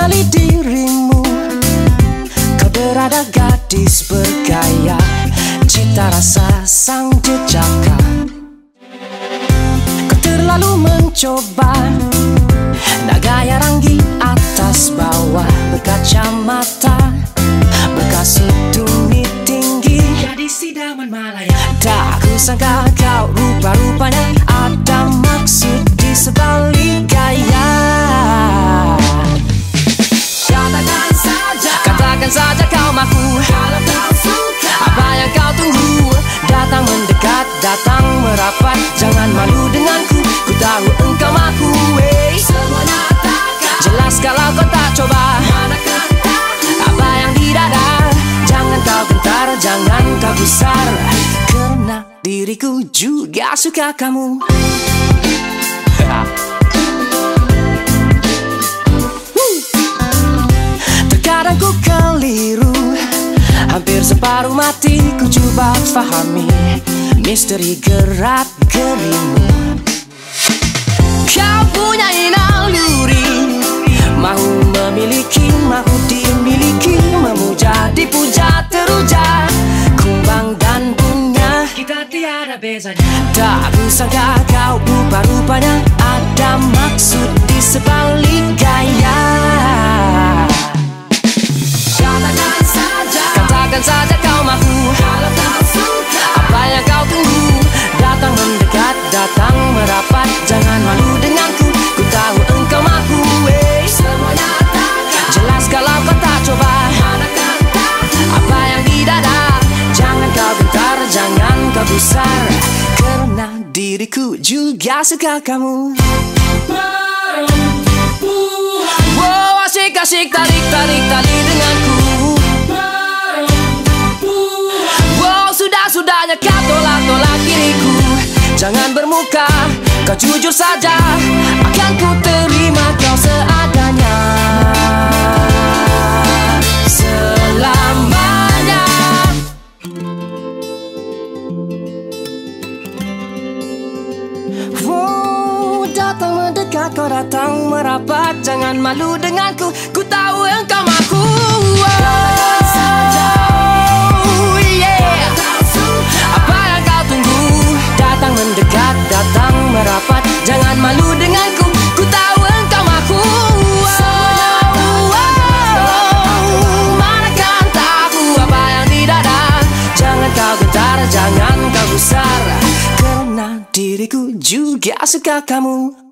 mengenali dirimu. Kau berada gadis bergaya, cita rasa sang jejaka. Kau terlalu mencoba, nak gaya ranggi atas bawah, berkacamata, berkasut tumit tinggi, gadis idaman Malaya. Tak kusangka kau rupa-rupanya ada maksud di sebalik gaya. Katakan saja kau mahu, kalau kau suka. Apa yang kau tunggu? Datang mendekat, datang merapat. Jangan malu denganku, ku tahu engkau mahu. Semuanya takkan jelas kalau kau tak coba. Manakah apa yang di dada? Jangan kau gentar, jangan kau gusar, kerana diriku juga suka kamu. Terkadang ku keliru, hampir separuh mati ku coba fahami misteri gerak gerimu. Kau punya naluri, mahu memiliki, mahu dimiliki, memuja, dipuja, teruja, kumbang dan bunga, kita tiada bezanya. Tak kusangka kau rupa-rupanya ada maksud di sebalik gaya. Katakan saja kau mahu, kalau kau suka. Apa yang kau tunggu? Datang mendekat, datang merapat. Jangan malu denganku, ku tahu engkau mahu. Semuanya takkan jelas kalau kau tak coba. Manakah apa yang di dada? Jangan kau gentar, jangan kau gusar, kerana diriku juga suka kamu. Wow, asyik-asyik tarik-tarik tali denganku. Sudahnya kau tolak-tolak diriku. Jangan bermuka, kau jujur saja, akan ku terima kau seadanya. Selamanya. Oh, datang mendekat, kau datang merapat. Jangan malu denganku, ku tahu engkau mahu. Mendekat, datang merapat. Jangan malu denganku, ku tahu engkau mahu. Manakah tahu apa yang di dada? Jangan kau gentar, jangan kau gusar, kerana diriku juga suka kamu.